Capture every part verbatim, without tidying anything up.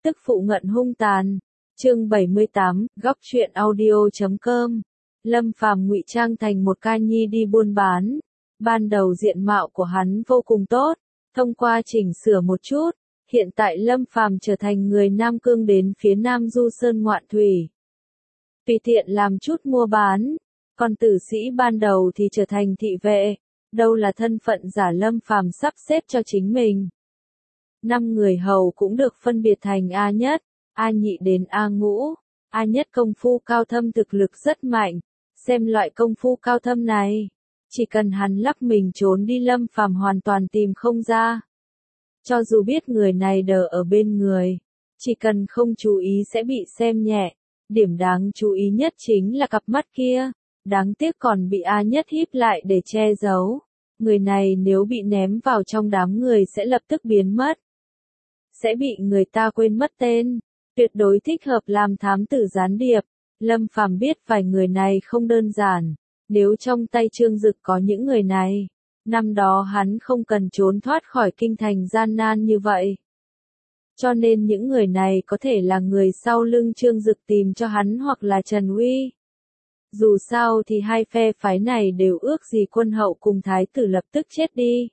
Tức phụ ngận hung tàn. Chương bảy mươi tám, góc truyện audio chấm com. Lâm Phàm ngụy trang thành một ca nhi đi buôn bán. Ban đầu diện mạo của hắn vô cùng tốt, thông qua chỉnh sửa một chút, hiện tại Lâm Phàm trở thành người Nam Cương đến phía Nam Du Sơn ngoạn thủy. Tùy tiện làm chút mua bán, còn tử sĩ ban đầu thì trở thành thị vệ, đâu là thân phận giả Lâm Phàm sắp xếp cho chính mình. Năm người hầu cũng được phân biệt thành A nhất, A nhị đến A ngũ. A nhất công phu cao thâm thực lực rất mạnh, xem loại công phu cao thâm này, chỉ cần hắn lắp mình trốn đi Lâm Phàm hoàn toàn tìm không ra. Cho dù biết người này đờ ở bên người, chỉ cần không chú ý sẽ bị xem nhẹ. Điểm đáng chú ý nhất chính là cặp mắt kia, đáng tiếc còn bị A nhất híp lại để che giấu. Người này nếu bị ném vào trong đám người sẽ lập tức biến mất, sẽ bị người ta quên mất tên, tuyệt đối thích hợp làm thám tử gián điệp. Lâm Phàm biết vài người này không đơn giản, nếu trong tay Trương Dực có những người này, năm đó hắn không cần trốn thoát khỏi kinh thành gian nan như vậy. Cho nên những người này có thể là người sau lưng Trương Dực tìm cho hắn hoặc là Trần Uy. Dù sao thì hai phe phái này đều ước gì quân hậu cùng thái tử lập tức chết đi.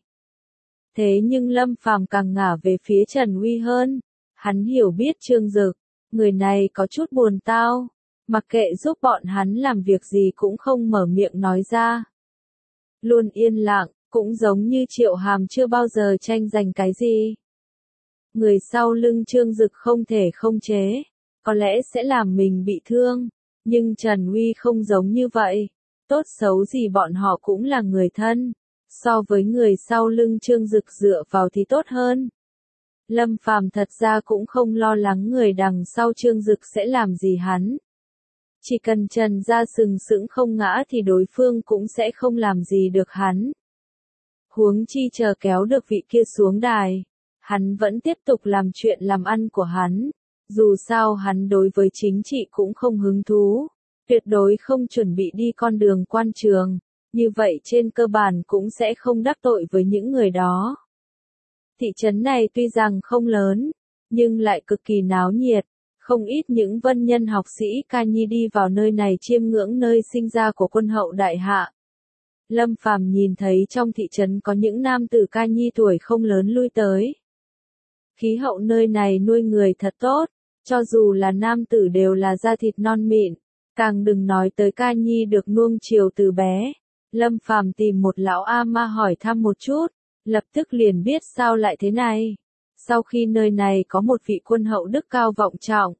Thế nhưng Lâm Phàm càng ngả về phía Trần Uy hơn. Hắn hiểu biết Trương Dực, người này có chút buồn tao, mặc kệ giúp bọn hắn làm việc gì cũng không mở miệng nói ra. Luôn yên lặng, cũng giống như Triệu Hàm chưa bao giờ tranh giành cái gì. Người sau lưng Trương Dực không thể không chế, có lẽ sẽ làm mình bị thương, nhưng Trần Uy không giống như vậy. Tốt xấu gì bọn họ cũng là người thân, so với người sau lưng Trương Dực dựa vào thì tốt hơn. Lâm Phàm thật ra cũng không lo lắng người đằng sau Trương Dực sẽ làm gì hắn. Chỉ cần Trần gia sừng sững không ngã thì đối phương cũng sẽ không làm gì được hắn. Huống chi chờ kéo được vị kia xuống đài, hắn vẫn tiếp tục làm chuyện làm ăn của hắn. Dù sao hắn đối với chính trị cũng không hứng thú, tuyệt đối không chuẩn bị đi con đường quan trường, như vậy trên cơ bản cũng sẽ không đắc tội với những người đó. Thị trấn này tuy rằng không lớn, nhưng lại cực kỳ náo nhiệt, không ít những vân nhân học sĩ ca nhi đi vào nơi này chiêm ngưỡng nơi sinh ra của quân hậu đại hạ. Lâm Phàm nhìn thấy trong thị trấn có những nam tử ca nhi tuổi không lớn lui tới. Khí hậu nơi này nuôi người thật tốt, cho dù là nam tử đều là da thịt non mịn, càng đừng nói tới ca nhi được nuông chiều từ bé. Lâm Phàm tìm một lão A ma hỏi thăm một chút, lập tức liền biết sao lại thế này. Sau khi nơi này có một vị quân hậu đức cao vọng trọng,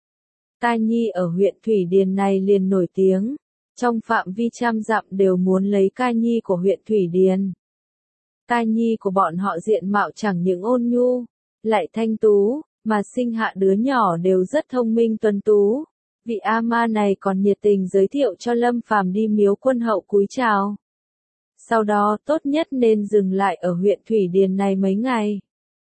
ca nhi ở huyện Thủy Điền này liền nổi tiếng, trong phạm vi trăm dặm đều muốn lấy ca nhi của huyện Thủy Điền. Ca nhi của bọn họ diện mạo chẳng những ôn nhu, lại thanh tú, mà sinh hạ đứa nhỏ đều rất thông minh tuấn tú. Vị A ma này còn nhiệt tình giới thiệu cho Lâm Phàm đi miếu quân hậu cúi chào. Sau đó tốt nhất nên dừng lại ở huyện Thủy Điền này mấy ngày.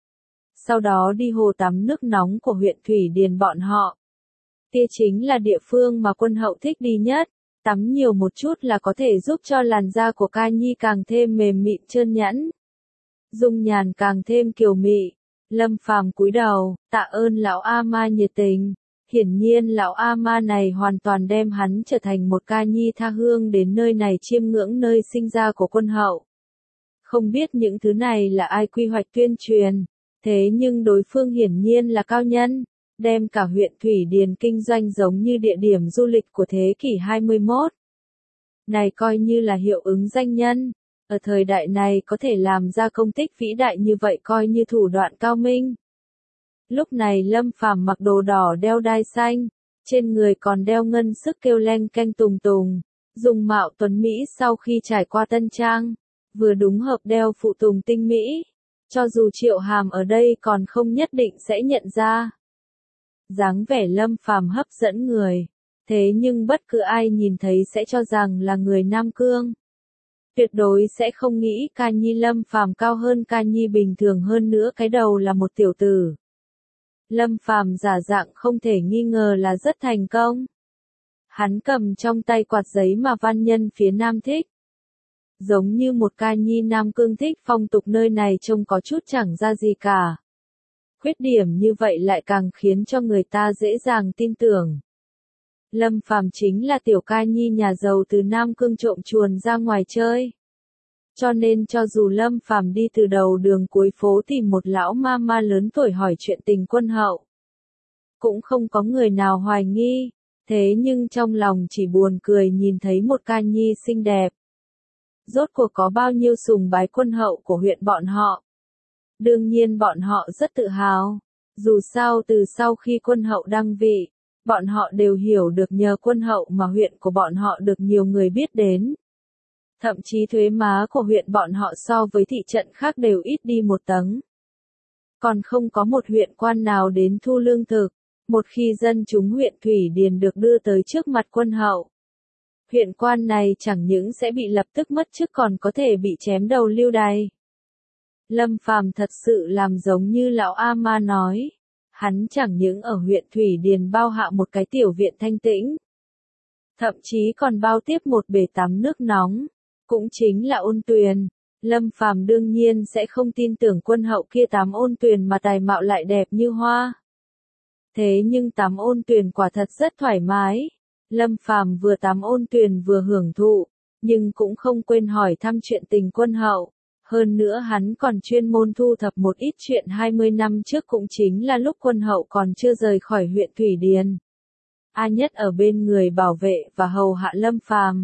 Sau đó đi hồ tắm nước nóng của huyện Thủy Điền bọn họ. Kia chính là địa phương mà quân hậu thích đi nhất, tắm nhiều một chút là có thể giúp cho làn da của ca nhi càng thêm mềm mịn trơn nhẵn, dung nhàn càng thêm kiều mị. Lâm Phàm cúi đầu, tạ ơn lão A ma nhiệt tình. Hiển nhiên lão A ma này hoàn toàn đem hắn trở thành một ca nhi tha hương đến nơi này chiêm ngưỡng nơi sinh ra của quân hậu. Không biết những thứ này là ai quy hoạch tuyên truyền, thế nhưng đối phương hiển nhiên là cao nhân, đem cả huyện Thủy Điền kinh doanh giống như địa điểm du lịch của thế kỷ hai mươi mốt. Này coi như là hiệu ứng danh nhân, ở thời đại này có thể làm ra công tích vĩ đại như vậy coi như thủ đoạn cao minh. Lúc này Lâm Phàm mặc đồ đỏ đeo đai xanh, trên người còn đeo ngân sức kêu leng keng tùng tùng, dùng mạo tuấn Mỹ sau khi trải qua tân trang, vừa đúng hợp đeo phụ tùng tinh mỹ, cho dù Triệu Hàm ở đây còn không nhất định sẽ nhận ra. Dáng vẻ Lâm Phàm hấp dẫn người, thế nhưng bất cứ ai nhìn thấy sẽ cho rằng là người Nam Cương. Tuyệt đối sẽ không nghĩ ca nhi Lâm Phàm cao hơn ca nhi bình thường, hơn nữa cái đầu là một tiểu tử. Lâm Phàm giả dạng không thể nghi ngờ là rất thành công. Hắn cầm trong tay quạt giấy mà văn nhân phía Nam thích. Giống như một ca nhi Nam Cương thích phong tục nơi này trông có chút chẳng ra gì cả. Khuyết điểm như vậy lại càng khiến cho người ta dễ dàng tin tưởng. Lâm Phàm chính là tiểu ca nhi nhà giàu từ Nam Cương trộm chuồn ra ngoài chơi. Cho nên cho dù Lâm Phàm đi từ đầu đường cuối phố tìm một lão ma ma lớn tuổi hỏi chuyện tình quân hậu, cũng không có người nào hoài nghi, thế nhưng trong lòng chỉ buồn cười nhìn thấy một ca nhi xinh đẹp. Rốt cuộc có bao nhiêu sùng bái quân hậu của huyện bọn họ. Đương nhiên bọn họ rất tự hào, dù sao từ sau khi quân hậu đăng vị, bọn họ đều hiểu được nhờ quân hậu mà huyện của bọn họ được nhiều người biết đến. Thậm chí thuế má của huyện bọn họ so với thị trận khác đều ít đi một tấng. Còn không có một huyện quan nào đến thu lương thực, một khi dân chúng huyện Thủy Điền được đưa tới trước mặt quân hậu. Huyện quan này chẳng những sẽ bị lập tức mất chức còn có thể bị chém đầu lưu đày. Lâm Phàm thật sự làm giống như lão A Ma nói. Hắn chẳng những ở huyện Thủy Điền bao hạ một cái tiểu viện thanh tĩnh. Thậm chí còn bao tiếp một bể tắm nước nóng. Cũng chính là ôn tuyền. Lâm Phàm đương nhiên sẽ không tin tưởng quân hậu kia tắm ôn tuyền mà tài mạo lại đẹp như hoa. Thế nhưng tắm ôn tuyền quả thật rất thoải mái. Lâm Phàm vừa tắm ôn tuyền vừa hưởng thụ, nhưng cũng không quên hỏi thăm chuyện tình quân hậu. Hơn nữa hắn còn chuyên môn thu thập một ít chuyện hai mươi năm trước cũng chính là lúc quân hậu còn chưa rời khỏi huyện Thủy Điền. A Nhất ở bên người bảo vệ và hầu hạ Lâm Phàm.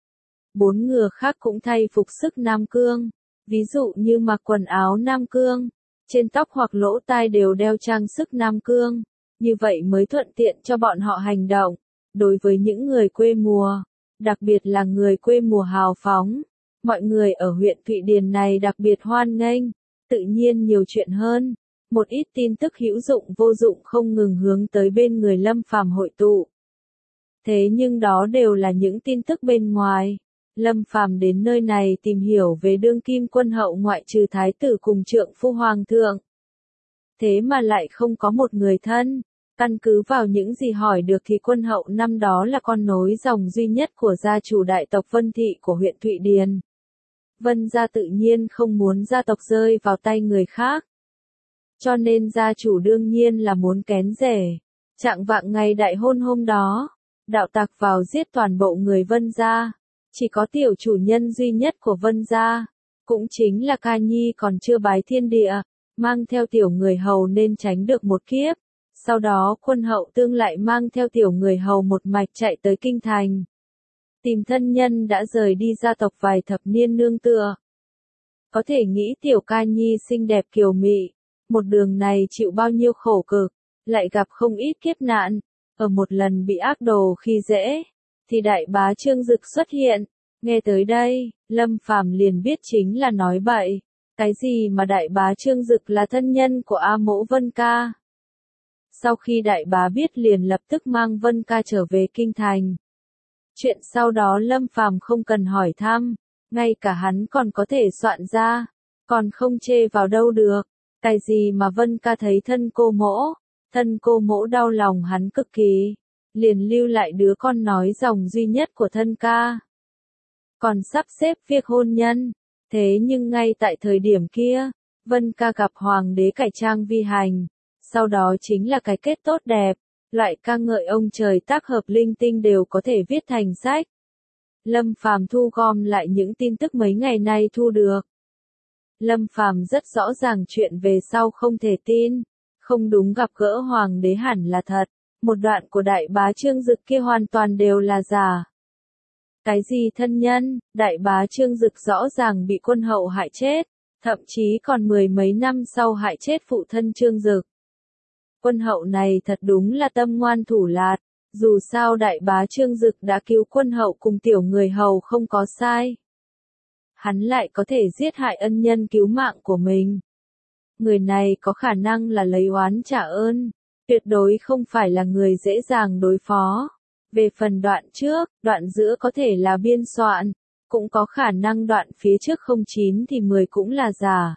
Bốn người khác cũng thay phục sức Nam Cương, ví dụ như mặc quần áo Nam Cương, trên tóc hoặc lỗ tai đều đeo trang sức Nam Cương, như vậy mới thuận tiện cho bọn họ hành động. Đối với những người quê mùa, đặc biệt là người quê mùa hào phóng, mọi người ở huyện Thụy Điền này đặc biệt hoan nghênh, tự nhiên nhiều chuyện hơn, một ít tin tức hữu dụng vô dụng không ngừng hướng tới bên người Lâm Phàm hội tụ. Thế nhưng đó đều là những tin tức bên ngoài. Lâm Phàm đến nơi này tìm hiểu về đương kim quân hậu ngoại trừ thái tử cùng trượng phu hoàng thượng. Thế mà lại không có một người thân. Căn cứ vào những gì hỏi được thì quân hậu năm đó là con nối dòng duy nhất của gia chủ đại tộc Vân Thị của huyện Thụy Điền. Vân gia tự nhiên không muốn gia tộc rơi vào tay người khác. Cho nên gia chủ đương nhiên là muốn kén rể. Trạng vạng ngày đại hôn hôm đó, đạo tặc vào giết toàn bộ người Vân gia. Chỉ có tiểu chủ nhân duy nhất của Vân gia, cũng chính là Ca Nhi còn chưa bái thiên địa, mang theo tiểu người hầu nên tránh được một kiếp. Sau đó quân hậu tương lại mang theo tiểu người hầu một mạch chạy tới kinh thành. Tìm thân nhân đã rời đi gia tộc vài thập niên nương tựa. Có thể nghĩ tiểu Ca Nhi xinh đẹp kiều mị, một đường này chịu bao nhiêu khổ cực, lại gặp không ít kiếp nạn, ở một lần bị ác đồ khi dễ, thì đại bá Trương Dực xuất hiện. Nghe tới đây, Lâm Phàm liền biết chính là nói bậy. Cái gì mà đại bá Trương Dực là thân nhân của A Mỗ Vân Ca? Sau khi đại bá biết liền lập tức mang Vân Ca trở về kinh thành. Chuyện sau đó Lâm Phàm không cần hỏi thăm, ngay cả hắn còn có thể soạn ra, còn không chê vào đâu được. Cái gì mà Vân Ca thấy thân cô mỗ, thân cô mỗ đau lòng hắn cực kỳ, liền lưu lại đứa con nói dòng duy nhất của thân ca. Còn sắp xếp việc hôn nhân, thế nhưng ngay tại thời điểm kia, Vân Ca gặp hoàng đế cải trang vi hành. Sau đó chính là cái kết tốt đẹp, loại ca ngợi ông trời tác hợp linh tinh đều có thể viết thành sách. Lâm Phàm thu gom lại những tin tức mấy ngày nay thu được. Lâm Phàm rất rõ ràng chuyện về sau không thể tin, không đúng gặp gỡ hoàng đế hẳn là thật, một đoạn của đại bá Trương Dực kia hoàn toàn đều là giả. Cái gì thân nhân, đại bá Trương Dực rõ ràng bị quân hậu hại chết, thậm chí còn mười mấy năm sau hại chết phụ thân Trương Dực. Quân hậu này thật đúng là tâm ngoan thủ lạt, dù sao đại bá Trương Dực đã cứu quân hậu cùng tiểu người hầu không có sai. Hắn lại có thể giết hại ân nhân cứu mạng của mình. Người này có khả năng là lấy oán trả ơn, tuyệt đối không phải là người dễ dàng đối phó. Về phần đoạn trước, đoạn giữa có thể là biên soạn, cũng có khả năng đoạn phía trước không chín thì mười cũng là giả.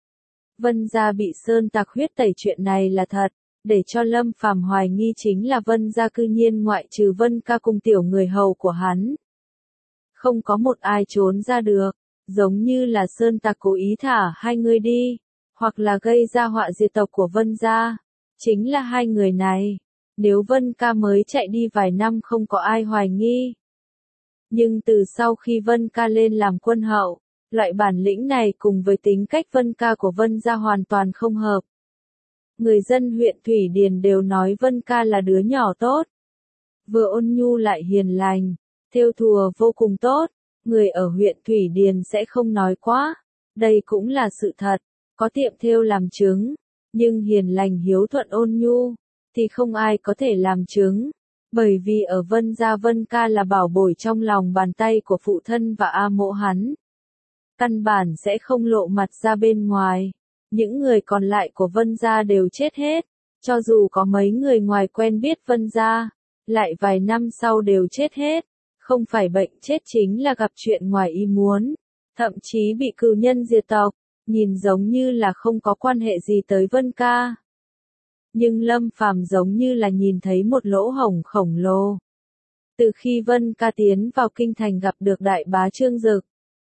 Vân gia bị sơn tặc huyết tẩy chuyện này là thật, để cho Lâm Phàm hoài nghi chính là Vân gia cư nhiên ngoại trừ Vân Ca cùng tiểu người hầu của hắn. Không có một ai trốn ra được, giống như là sơn tặc cố ý thả hai người đi, hoặc là gây ra họa diệt tộc của Vân gia. Chính là hai người này. Nếu Vân ca mới chạy đi vài năm không có ai hoài nghi. Nhưng từ sau khi Vân ca lên làm quân hậu, loại bản lĩnh này cùng với tính cách Vân ca của Vân gia hoàn toàn không hợp. Người dân huyện Thủy Điền đều nói Vân ca là đứa nhỏ tốt. Vừa ôn nhu lại hiền lành, thêu thùa vô cùng tốt, người ở huyện Thủy Điền sẽ không nói quá. Đây cũng là sự thật, có tiệm thêu làm chứng, nhưng hiền lành hiếu thuận ôn nhu, thì không ai có thể làm chứng. Bởi vì ở Vân gia Vân ca là bảo bối trong lòng bàn tay của phụ thân và A mỗ hắn. Căn bản sẽ không lộ mặt ra bên ngoài. Những người còn lại của Vân gia đều chết hết. Cho dù có mấy người ngoài quen biết Vân gia, lại vài năm sau đều chết hết. Không phải bệnh chết chính là gặp chuyện ngoài ý muốn. Thậm chí bị cừu nhân diệt tộc, nhìn giống như là không có quan hệ gì tới Vân ca. Nhưng Lâm Phàm giống như là nhìn thấy một lỗ hổng khổng lồ. Từ khi Vân ca tiến vào kinh thành gặp được đại bá Trương Dực,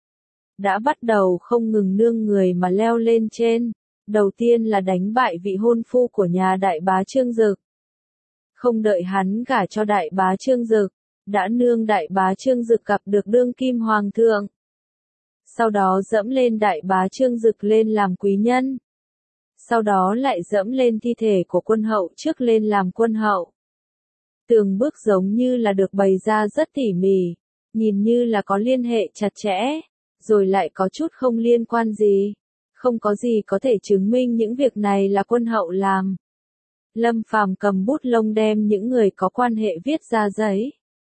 đã bắt đầu không ngừng nương người mà leo lên trên. Đầu tiên là đánh bại vị hôn phu của nhà đại bá Trương Dực. Không đợi hắn gả cho đại bá Trương Dực, đã nương đại bá Trương Dực gặp được đương kim hoàng thượng. Sau đó dẫm lên đại bá Trương Dực lên làm quý nhân. Sau đó lại dẫm lên thi thể của quân hậu trước lên làm quân hậu. Từng bước giống như là được bày ra rất tỉ mỉ, nhìn như là có liên hệ chặt chẽ, rồi lại có chút không liên quan gì. Không có gì có thể chứng minh những việc này là quân hậu làm. Lâm Phàm cầm bút lông đem những người có quan hệ viết ra giấy.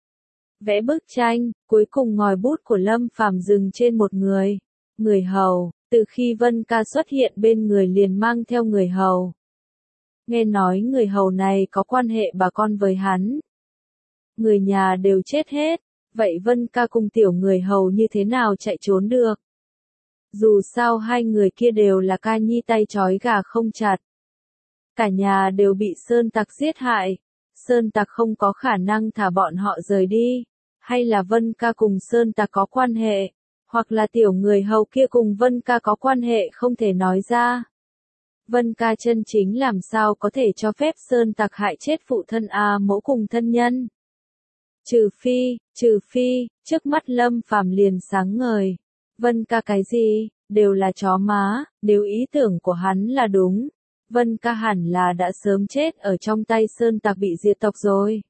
Vẽ bức tranh, cuối cùng ngòi bút của Lâm Phàm dừng trên một người. Người hầu, từ khi Vân ca xuất hiện bên người liền mang theo người hầu. Nghe nói người hầu này có quan hệ bà con với hắn. Người nhà đều chết hết, vậy Vân ca cùng tiểu người hầu như thế nào chạy trốn được? Dù sao hai người kia đều là ca nhi tay trói gà không chặt. Cả nhà đều bị sơn tặc giết hại. Sơn tặc không có khả năng thả bọn họ rời đi. Hay là Vân ca cùng sơn tặc có quan hệ. Hoặc là tiểu người hầu kia cùng Vân ca có quan hệ không thể nói ra. Vân ca chân chính làm sao có thể cho phép sơn tặc hại chết phụ thân A mỗ cùng thân nhân. Trừ phi, trừ phi, trước mắt Lâm Phàm liền sáng ngời. Vân ca cái gì, đều là chó má, nếu ý tưởng của hắn là đúng. Vân ca hẳn là đã sớm chết ở trong tay sơn tặc bị diệt tộc rồi.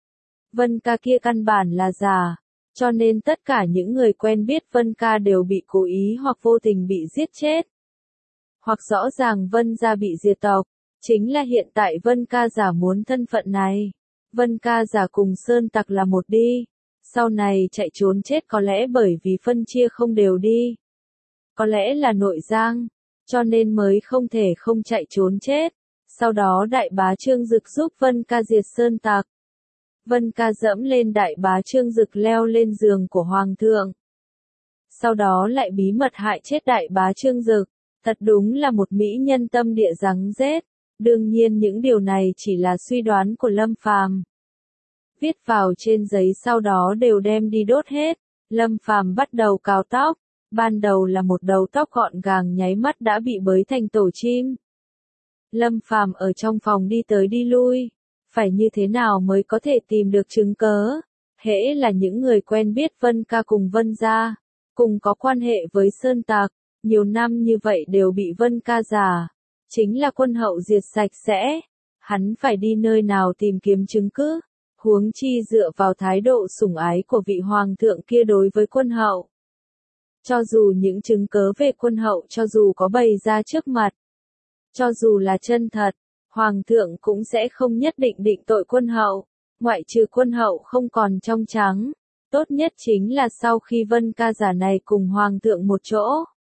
Vân ca kia căn bản là giả, cho nên tất cả những người quen biết Vân ca đều bị cố ý hoặc vô tình bị giết chết. Hoặc rõ ràng Vân gia bị diệt tộc, chính là hiện tại Vân ca giả muốn thân phận này. Vân ca giả cùng sơn tặc là một đi. Sau này chạy trốn chết có lẽ bởi vì phân chia không đều đi. Có lẽ là nội giang, cho nên mới không thể không chạy trốn chết. Sau đó đại bá Trương Dực giúp Vân ca diệt sơn tặc. Vân ca dẫm lên đại bá Trương Dực leo lên giường của hoàng thượng. Sau đó lại bí mật hại chết đại bá Trương Dực. Thật đúng là một mỹ nhân tâm địa rắn rết. Đương nhiên những điều này chỉ là suy đoán của Lâm Phàm. Viết vào trên giấy sau đó đều đem đi đốt hết. Lâm Phàm bắt đầu cào tóc. Ban đầu là một đầu tóc gọn gàng nháy mắt đã bị bới thành tổ chim. Lâm Phàm ở trong phòng đi tới đi lui. Phải như thế nào mới có thể tìm được chứng cớ? Hễ là những người quen biết Vân ca cùng Vân gia, cùng có quan hệ với sơn tặc, nhiều năm như vậy đều bị Vân ca giả. Chính là quân hậu diệt sạch sẽ. Hắn phải đi nơi nào tìm kiếm chứng cứ? Huống chi dựa vào thái độ sủng ái của vị hoàng thượng kia đối với quân hậu. Cho dù những chứng cớ về quân hậu cho dù có bày ra trước mặt, cho dù là chân thật, hoàng thượng cũng sẽ không nhất định định tội quân hậu, ngoại trừ quân hậu không còn trong trắng. Tốt nhất chính là sau khi Vân ca giả này cùng hoàng thượng một chỗ,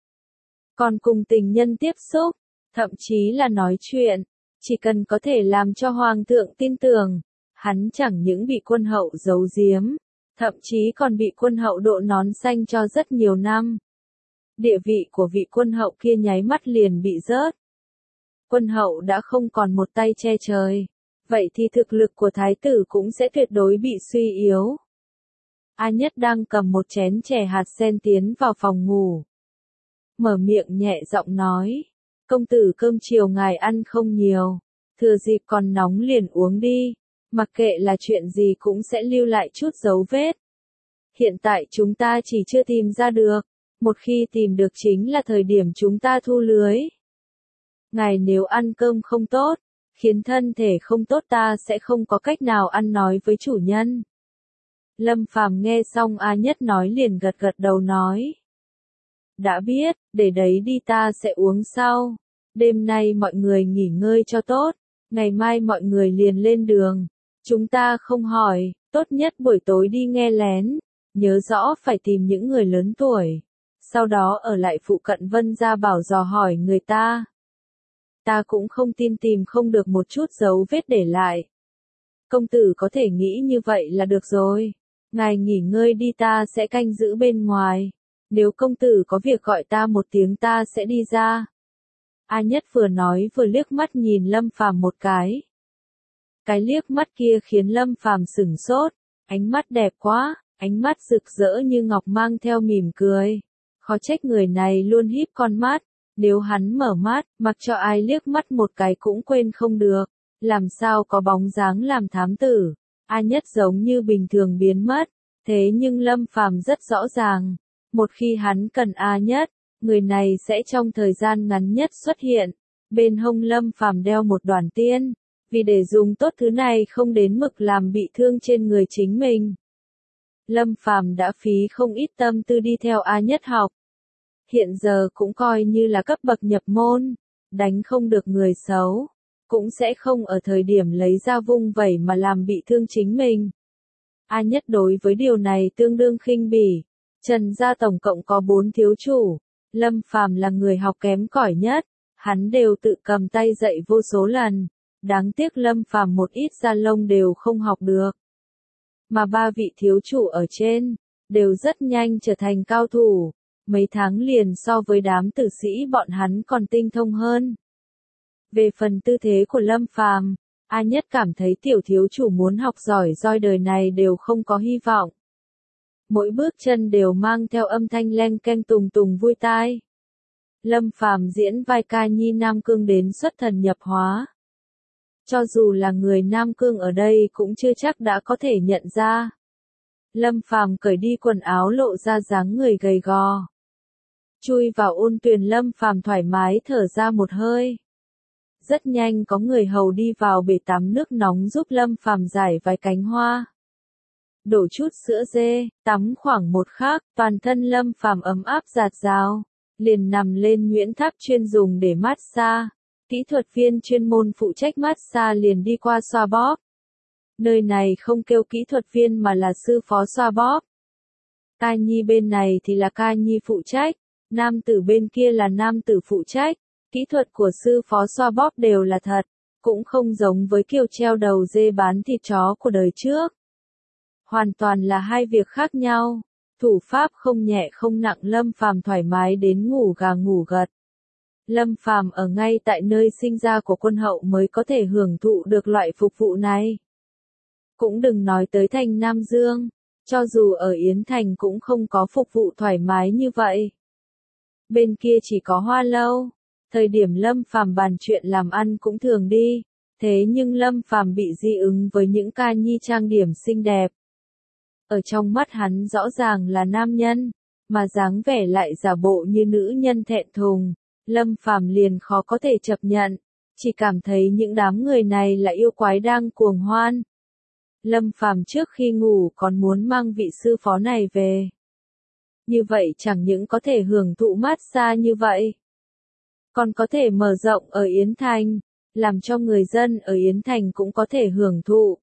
còn cùng tình nhân tiếp xúc, thậm chí là nói chuyện, chỉ cần có thể làm cho hoàng thượng tin tưởng. Hắn chẳng những bị quân hậu giấu giếm, thậm chí còn bị quân hậu độ nón xanh cho rất nhiều năm. Địa vị của vị quân hậu kia nháy mắt liền bị rớt. Quân hậu đã không còn một tay che trời, vậy thì thực lực của thái tử cũng sẽ tuyệt đối bị suy yếu. A Nhất đang cầm một chén chè hạt sen tiến vào phòng ngủ. Mở miệng nhẹ giọng nói, Công tử cơm chiều ngài ăn không nhiều, thừa dịp còn nóng liền uống đi, mặc kệ là chuyện gì cũng sẽ lưu lại chút dấu vết. Hiện tại chúng ta chỉ chưa tìm ra được, một khi tìm được chính là thời điểm chúng ta thu lưới. Ngài nếu ăn cơm không tốt, khiến thân thể không tốt ta sẽ không có cách nào ăn nói với chủ nhân. Lâm Phàm nghe xong A Nhất nói liền gật gật đầu nói. Đã biết, để đấy đi ta sẽ uống sau. Đêm nay mọi người nghỉ ngơi cho tốt, ngày mai mọi người liền lên đường. Chúng ta không hỏi, tốt nhất buổi tối đi nghe lén, nhớ rõ phải tìm những người lớn tuổi. Sau đó ở lại phụ cận Vân gia bảo dò hỏi người ta. Ta cũng không tin tìm không được một chút dấu vết để lại. Công tử có thể nghĩ như vậy là được rồi. Ngài nghỉ ngơi đi ta sẽ canh giữ bên ngoài. Nếu công tử có việc gọi ta một tiếng ta sẽ đi ra. A Nhất vừa nói vừa liếc mắt nhìn Lâm Phàm một cái. Cái liếc mắt kia khiến Lâm Phàm sửng sốt, ánh mắt đẹp quá, ánh mắt rực rỡ như ngọc mang theo mỉm cười. Khó trách người này luôn híp con mắt, nếu hắn mở mắt, mặc cho ai liếc mắt một cái cũng quên không được, làm sao có bóng dáng làm thám tử. A Nhất giống như bình thường biến mất, thế nhưng Lâm Phàm rất rõ ràng, một khi hắn cần A Nhất, người này sẽ trong thời gian ngắn nhất xuất hiện. Bên hông Lâm Phàm đeo một đoàn tiên, vì để dùng tốt thứ này không đến mức làm bị thương trên người chính mình. Lâm Phàm đã phí không ít tâm tư đi theo A Nhất học. Hiện giờ cũng coi như là cấp bậc nhập môn, đánh không được người xấu, cũng sẽ không ở thời điểm lấy ra vung vẩy mà làm bị thương chính mình. A Nhất đối với điều này tương đương khinh bỉ. Trần gia tổng cộng có bốn thiếu chủ, Lâm Phàm là người học kém cỏi nhất, hắn đều tự cầm tay dạy vô số lần, đáng tiếc Lâm Phàm một ít da lông đều không học được. Mà ba vị thiếu chủ ở trên, đều rất nhanh trở thành cao thủ, mấy tháng liền so với đám tử sĩ bọn hắn còn tinh thông hơn. Về phần tư thế của Lâm Phàm, A Nhất cảm thấy tiểu thiếu chủ muốn học giỏi roi đời này đều không có hy vọng. Mỗi bước chân đều mang theo âm thanh leng keng tùng tùng vui tai. Lâm Phàm diễn vai ca nhi Nam Cương đến xuất thần nhập hóa. Cho dù là người Nam Cương ở đây cũng chưa chắc đã có thể nhận ra. Lâm Phàm cởi đi quần áo lộ ra dáng người gầy gò. Chui vào ôn tuyền Lâm Phàm thoải mái thở ra một hơi. Rất nhanh có người hầu đi vào bể tắm nước nóng giúp Lâm Phàm giải vài cánh hoa. Đổ chút sữa dê, tắm khoảng một khắc, toàn thân Lâm Phàm ấm áp rạt rào, liền nằm lên nhuyễn tháp chuyên dùng để mát xa. Kỹ thuật viên chuyên môn phụ trách mát xa liền đi qua xoa bóp. Nơi này không kêu kỹ thuật viên mà là sư phó xoa bóp. Ca nhi bên này thì là ca nhi phụ trách, nam tử bên kia là nam tử phụ trách. Kỹ thuật của sư phó xoa bóp đều là thật, cũng không giống với kiểu treo đầu dê bán thịt chó của đời trước. Hoàn toàn là hai việc khác nhau. Thủ pháp không nhẹ không nặng Lâm Phàm thoải mái đến ngủ gà ngủ gật. Lâm Phàm ở ngay tại nơi sinh ra của quân hậu mới có thể hưởng thụ được loại phục vụ này. Cũng đừng nói tới thành Nam Dương, cho dù ở Yến Thành cũng không có phục vụ thoải mái như vậy. Bên kia chỉ có Hoa Lâu, thời điểm Lâm Phàm bàn chuyện làm ăn cũng thường đi, thế nhưng Lâm Phàm bị dị ứng với những ca nhi trang điểm xinh đẹp. Ở trong mắt hắn rõ ràng là nam nhân, mà dáng vẻ lại giả bộ như nữ nhân thẹn thùng. Lâm Phàm liền khó có thể chấp nhận, chỉ cảm thấy những đám người này là yêu quái đang cuồng hoan. Lâm Phàm trước khi ngủ còn muốn mang vị sư phó này về. Như vậy chẳng những có thể hưởng thụ mát xa như vậy, còn có thể mở rộng ở Yến Thành, làm cho người dân ở Yến Thành cũng có thể hưởng thụ.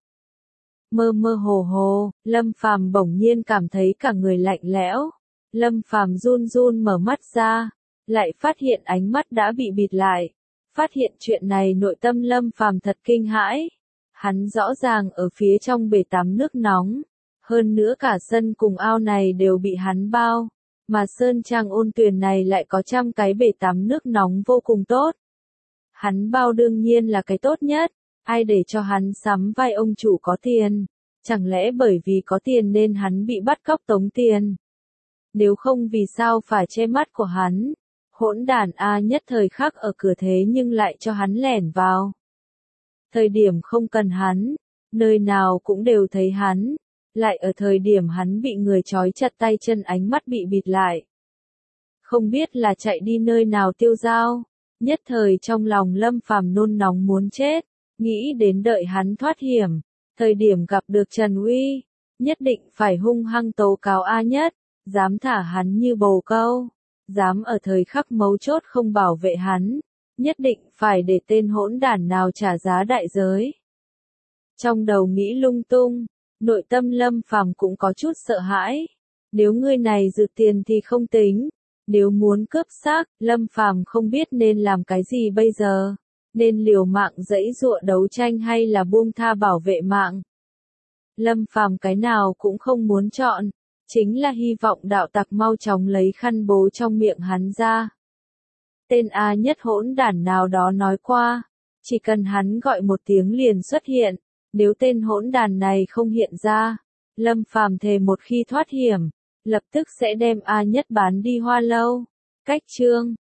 Mơ mơ hồ hồ, Lâm Phàm bỗng nhiên cảm thấy cả người lạnh lẽo. Lâm Phàm run run mở mắt ra, lại phát hiện ánh mắt đã bị bịt lại. Phát hiện chuyện này nội tâm Lâm Phàm thật kinh hãi. Hắn rõ ràng ở phía trong bể tắm nước nóng, hơn nữa cả sân cùng ao này đều bị hắn bao, mà sơn trang ôn tuyền này lại có trăm cái bể tắm nước nóng vô cùng tốt. Hắn bao đương nhiên là cái tốt nhất, ai để cho hắn sắm vai ông chủ có tiền, chẳng lẽ bởi vì có tiền nên hắn bị bắt cóc tống tiền? Nếu không vì sao phải che mắt của hắn? Hỗn đản A Nhất thời khắc ở cửa thế nhưng lại cho hắn lẻn vào. Thời điểm không cần hắn, nơi nào cũng đều thấy hắn, lại ở thời điểm hắn bị người trói chặt tay chân ánh mắt bị bịt lại. Không biết là chạy đi nơi nào tiêu dao, nhất thời trong lòng Lâm Phàm nôn nóng muốn chết, nghĩ đến đợi hắn thoát hiểm, thời điểm gặp được Trần Uy, nhất định phải hung hăng tố cáo A Nhất, dám thả hắn như bồ câu, dám ở thời khắc mấu chốt không bảo vệ hắn, nhất định phải để tên hỗn đản nào trả giá đại giới. Trong đầu nghĩ lung tung, nội tâm Lâm Phàm cũng có chút sợ hãi. Nếu ngươi này dự tiền thì không tính, nếu muốn cướp xác, Lâm Phàm không biết nên làm cái gì bây giờ, nên liều mạng giãy giụa đấu tranh hay là buông tha bảo vệ mạng. Lâm Phàm cái nào cũng không muốn chọn, chính là hy vọng đạo tặc mau chóng lấy khăn bố trong miệng hắn ra. Tên A Nhất hỗn đản nào đó nói qua, chỉ cần hắn gọi một tiếng liền xuất hiện, nếu tên hỗn đản này không hiện ra, Lâm Phàm thề một khi thoát hiểm, lập tức sẽ đem A Nhất bán đi Hoa Lâu. Cách chương